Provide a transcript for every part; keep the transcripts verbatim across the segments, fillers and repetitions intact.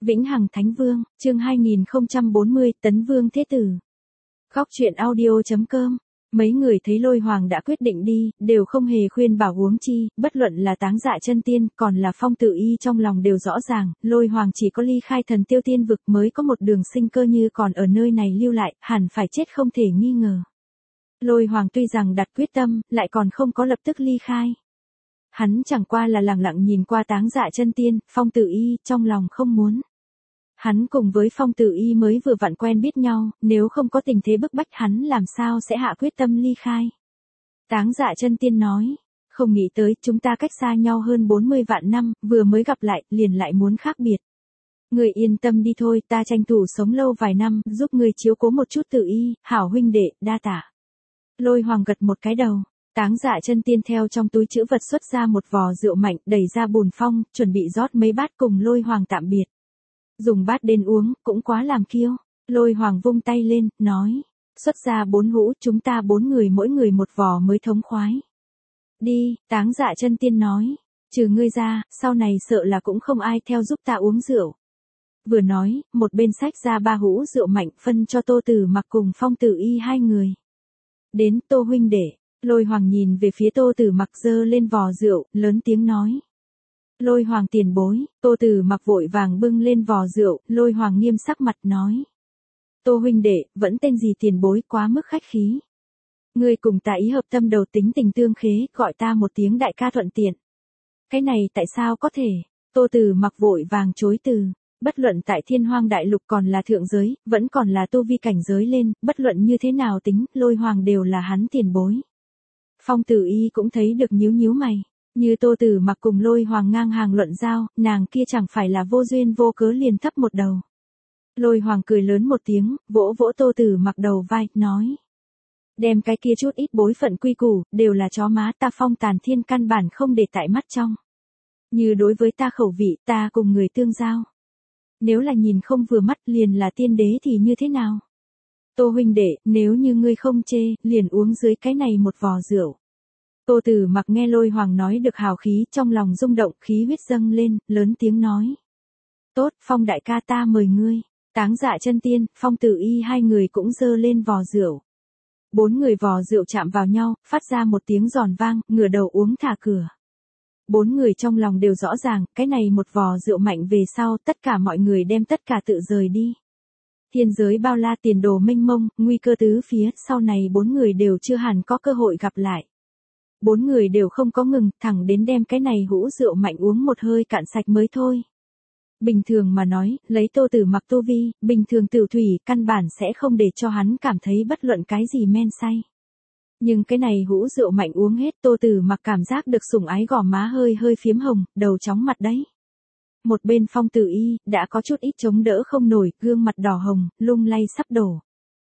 Vĩnh Hằng Thánh Vương, chương hai nghìn không trăm bốn mươi, Tấn Vương Thế Tử. Góc truyện audio chấm com. Mấy người thấy Lôi Hoàng đã quyết định đi, đều không hề khuyên bảo huống chi, bất luận là Táng Dạ Chân Tiên, còn là Phong Tử Y trong lòng đều rõ ràng, Lôi Hoàng chỉ có ly khai Thần Tiêu Tiên vực mới có một đường sinh cơ, như còn ở nơi này lưu lại, hẳn phải chết không thể nghi ngờ. Lôi Hoàng tuy rằng đặt quyết tâm, lại còn không có lập tức ly khai. Hắn chẳng qua là lặng lặng nhìn qua Táng Dạ Chân Tiên, Phong Tử Y, trong lòng không muốn. Hắn cùng với Phong Tử Y mới vừa vặn quen biết nhau, nếu không có tình thế bức bách hắn làm sao sẽ hạ quyết tâm ly khai. Táng Dạ Chân Tiên nói, không nghĩ tới chúng ta cách xa nhau hơn bốn mươi vạn năm, vừa mới gặp lại, liền lại muốn khác biệt. Người yên tâm đi thôi, ta tranh thủ sống lâu vài năm, giúp người chiếu cố một chút Tử Y, hảo huynh đệ, đa tạ. Lôi Hoàng gật một cái đầu. Táng Dạ Chân Tiên theo trong túi trữ vật xuất ra một vò rượu mạnh, đẩy ra bùn phong, chuẩn bị rót mấy bát cùng Lôi Hoàng tạm biệt. Dùng bát đến uống, cũng quá làm kiêu. Lôi Hoàng vung tay lên, nói, xuất ra bốn hũ, chúng ta bốn người mỗi người một vò mới thống khoái. Đi, Táng Dạ Chân Tiên nói, trừ ngươi ra, sau này sợ là cũng không ai theo giúp ta uống rượu. Vừa nói, một bên xách ra ba hũ rượu mạnh phân cho Tô Tử Mặc cùng Phong Tử Y hai người. Đến, Tô huynh đệ. Lôi Hoàng nhìn về phía Tô Tử Mặc giơ lên vò rượu, lớn tiếng nói. Lôi Hoàng tiền bối, Tô Tử Mặc vội vàng bưng lên vò rượu, Lôi Hoàng nghiêm sắc mặt nói. Tô huynh đệ, vẫn tên gì tiền bối, quá mức khách khí. Ngươi cùng ta ý hợp tâm đầu tính tình tương khế, gọi ta một tiếng đại ca thuận tiện. Cái này tại sao có thể? Tô Tử Mặc vội vàng chối từ. Bất luận tại Thiên Hoang Đại Lục còn là thượng giới, vẫn còn là tu vi cảnh giới lên, bất luận như thế nào tính, Lôi Hoàng đều là hắn tiền bối. Phong Tử Y cũng thấy được nhíu nhíu mày, như Tô Tử Mặc cùng Lôi Hoàng ngang hàng luận giao, nàng kia chẳng phải là vô duyên vô cớ liền thấp một đầu. Lôi Hoàng cười lớn một tiếng, vỗ vỗ Tô Tử Mặc đầu vai, nói. Đem cái kia chút ít bối phận quy củ, đều là chó má, ta Phong Tàn Thiên căn bản không để tại mắt trong. Như đối với ta khẩu vị, ta cùng người tương giao. Nếu là nhìn không vừa mắt liền là tiên đế thì như thế nào? Tô huynh đệ, nếu như ngươi không chê, liền uống dưới cái này một vò rượu. Tô Tử Mặc nghe Lôi Hoàng nói được hào khí, trong lòng rung động, khí huyết dâng lên, lớn tiếng nói. Tốt, Phong đại ca ta mời ngươi. Táng Dạ Chân Tiên, Phong Tử Y hai người cũng dơ lên vò rượu. Bốn người vò rượu chạm vào nhau, phát ra một tiếng giòn vang, ngửa đầu uống thả cửa. Bốn người trong lòng đều rõ ràng, cái này một vò rượu mạnh về sau, tất cả mọi người đem tất cả tự rời đi. Thiên giới bao la, tiền đồ mênh mông, nguy cơ tứ phía, sau này bốn người đều chưa hẳn có cơ hội gặp lại. Bốn người đều không có ngừng, thẳng đến đem cái này hũ rượu mạnh uống một hơi cạn sạch mới thôi. Bình thường mà nói, lấy Tô Tử Mặc tu vi, bình thường tiểu thủy, căn bản sẽ không để cho hắn cảm thấy bất luận cái gì men say. Nhưng cái này hũ rượu mạnh uống hết, Tô Tử Mặc cảm giác được sủng ái gò má hơi hơi phiếm hồng, đầu chóng mặt đấy. Một bên Phong Tử Y, đã có chút ít chống đỡ không nổi, gương mặt đỏ hồng, lung lay sắp đổ.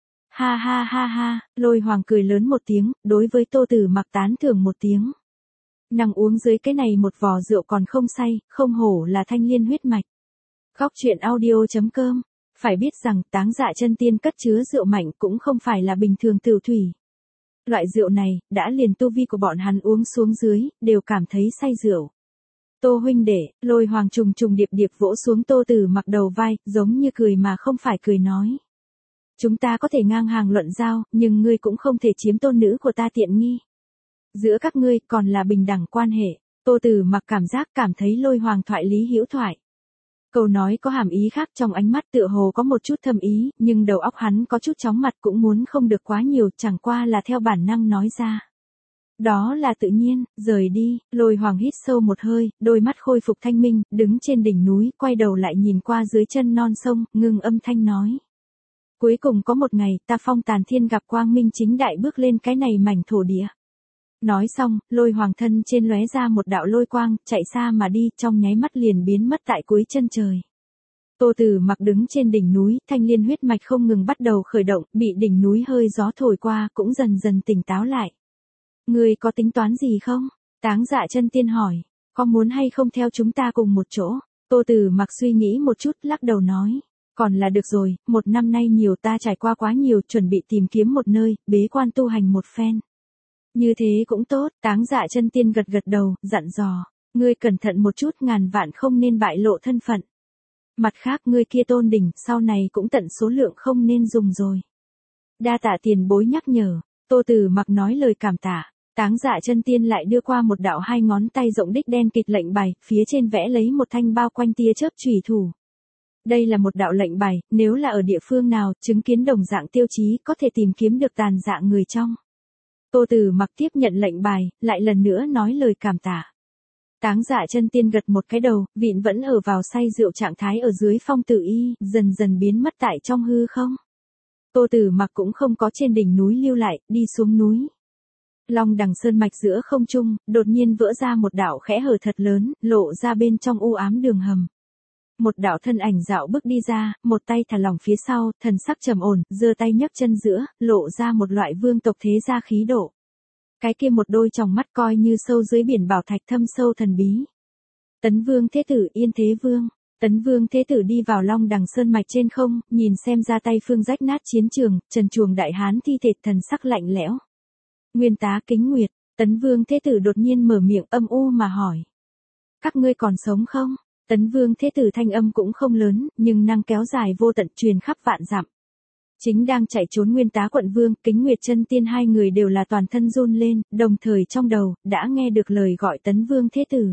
Ha ha ha ha, Lôi Hoàng cười lớn một tiếng, đối với Tô Tử Mặc tán thưởng một tiếng. Nàng uống dưới cái này một vò rượu còn không say, không hổ là thanh liên huyết mạch. Góc truyện audio chấm com. Phải biết rằng Táng Dạ Chân Tiên cất chứa rượu mạnh cũng không phải là bình thường tửu thủy. Loại rượu này, đã liền tu vi của bọn hắn uống xuống dưới, đều cảm thấy say rượu. Tô huynh đệ, Lôi Hoàng trùng trùng điệp điệp vỗ xuống Tô Tử Mặc đầu vai, giống như cười mà không phải cười nói. Chúng ta có thể ngang hàng luận giao, nhưng ngươi cũng không thể chiếm tôn nữ của ta tiện nghi. Giữa các ngươi còn là bình đẳng quan hệ. Tô Tử Mặc cảm giác cảm thấy Lôi Hoàng thoại lý hữu thoại. Câu nói có hàm ý khác, trong ánh mắt tựa hồ có một chút thâm ý, nhưng đầu óc hắn có chút chóng mặt, cũng muốn không được quá nhiều, chẳng qua là theo bản năng nói ra. Đó là tự nhiên, rời đi. Lôi Hoàng hít sâu một hơi, đôi mắt khôi phục thanh minh, đứng trên đỉnh núi, quay đầu lại nhìn qua dưới chân non sông, ngưng âm thanh nói. Cuối cùng có một ngày, ta Phong Tàn Thiên gặp quang minh chính đại bước lên cái này mảnh thổ địa. Nói xong, Lôi Hoàng thân trên lóe ra một đạo lôi quang, chạy xa mà đi, trong nháy mắt liền biến mất tại cuối chân trời. Tô Tử Mặc đứng trên đỉnh núi, thanh liên huyết mạch không ngừng bắt đầu khởi động, bị đỉnh núi hơi gió thổi qua, cũng dần dần tỉnh táo lại. Ngươi có tính toán gì không? Táng Dạ Chân Tiên hỏi, có muốn hay không theo chúng ta cùng một chỗ? Tô Tử Mặc suy nghĩ một chút, lắc đầu nói, còn là được rồi, một năm nay nhiều ta trải qua quá nhiều, chuẩn bị tìm kiếm một nơi, bế quan tu hành một phen. Như thế cũng tốt, Táng Dạ Chân Tiên gật gật đầu, dặn dò, ngươi cẩn thận một chút, ngàn vạn không nên bại lộ thân phận. Mặt khác ngươi kia tôn đỉnh, sau này cũng tận số lượng không nên dùng rồi. Đa tạ tiền bối nhắc nhở, Tô Tử Mặc nói lời cảm tạ. Táng Dạ Chân Tiên lại đưa qua một đạo hai ngón tay rộng đích đen kịt lệnh bài, phía trên vẽ lấy một thanh bao quanh tia chớp chủy thủ. Đây là một đạo lệnh bài, nếu là ở địa phương nào, chứng kiến đồng dạng tiêu chí, có thể tìm kiếm được tàn dạng người trong. Tô Tử Mặc tiếp nhận lệnh bài, lại lần nữa nói lời cảm tạ. Táng Dạ Chân Tiên gật một cái đầu, vịn vẫn ở vào say rượu trạng thái ở dưới phong tử y, dần dần biến mất tại trong hư không. Tô Tử Mặc cũng không có trên đỉnh núi lưu lại, đi xuống núi. Long Đằng Sơn mạch giữa không trung, đột nhiên vỡ ra một đạo khẽ hở thật lớn, lộ ra bên trong u ám đường hầm. Một đạo thân ảnh dạo bước đi ra, một tay thả lỏng phía sau, thần sắc trầm ổn, giơ tay nhấc chân giữa, lộ ra một loại vương tộc thế gia khí độ. Cái kia một đôi tròng mắt coi như sâu dưới biển bảo thạch thâm sâu thần bí. Tấn Vương Thế Tử Yên Thế Vương. Tấn Vương Thế Tử đi vào Long Đằng Sơn mạch trên không, nhìn xem ra tay phương rách nát chiến trường, trần truồng đại hán thi thể, thần sắc lạnh lẽo. Nguyên tá Kính Nguyệt, Tấn Vương Thế Tử đột nhiên mở miệng âm u mà hỏi. Các ngươi còn sống không? Tấn Vương Thế Tử thanh âm cũng không lớn, nhưng năng kéo dài vô tận truyền khắp vạn dặm. Chính đang chạy trốn Nguyên tá quận vương, Kính Nguyệt chân tiên hai người đều là toàn thân run lên, đồng thời trong đầu, đã nghe được lời gọi Tấn Vương Thế Tử.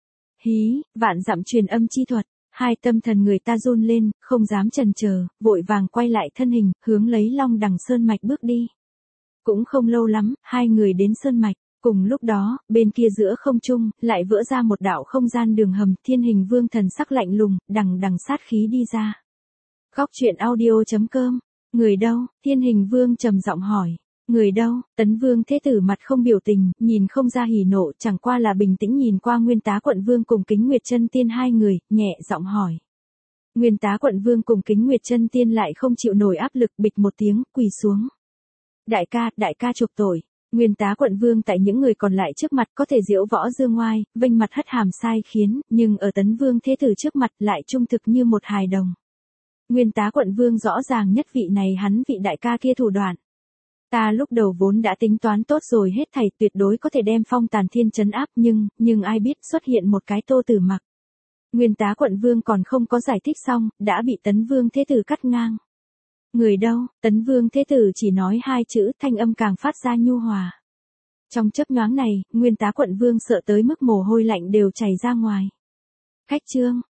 Hí, vạn dặm truyền âm chi thuật, hai tâm thần người ta run lên, không dám chần chờ, vội vàng quay lại thân hình, hướng lấy Long Đằng Sơn mạch bước đi. Cũng không lâu lắm, hai người đến Sơn mạch. Cùng lúc đó, bên kia giữa không trung, lại vỡ ra một đạo không gian đường hầm, Thiên Hình Vương thần sắc lạnh lùng, đằng đằng sát khí đi ra. Góc truyện audio chấm com. Người đâu? Thiên Hình Vương trầm giọng hỏi. Người đâu? Tấn Vương Thế Tử mặt không biểu tình, nhìn không ra hỉ nộ, chẳng qua là bình tĩnh nhìn qua Nguyên tá quận vương cùng Kính Nguyệt chân tiên hai người, nhẹ giọng hỏi. Nguyên tá quận vương cùng Kính Nguyệt chân tiên lại không chịu nổi áp lực, bịch một tiếng, quỳ xuống. Đại ca, đại ca chuộc tội. Nguyên tá quận vương tại những người còn lại trước mặt có thể diễu võ dương ngoai, vênh mặt hất hàm sai khiến, nhưng ở Tấn Vương Thế Tử trước mặt lại trung thực như một hài đồng. Nguyên tá quận vương rõ ràng nhất vị này hắn vị đại ca kia thủ đoạn. Ta lúc đầu vốn đã tính toán tốt rồi hết thảy, tuyệt đối có thể đem Phong Tàn Thiên trấn áp, nhưng, nhưng ai biết xuất hiện một cái Tô Tử Mặc. Nguyên tá quận vương còn không có giải thích xong, đã bị Tấn Vương Thế Tử cắt ngang. Người đâu? Tấn Vương Thế Tử chỉ nói hai chữ, thanh âm càng phát ra nhu hòa. Trong chớp nhoáng này, Nguyên tá quận vương sợ tới mức mồ hôi lạnh đều chảy ra ngoài. Khách trương,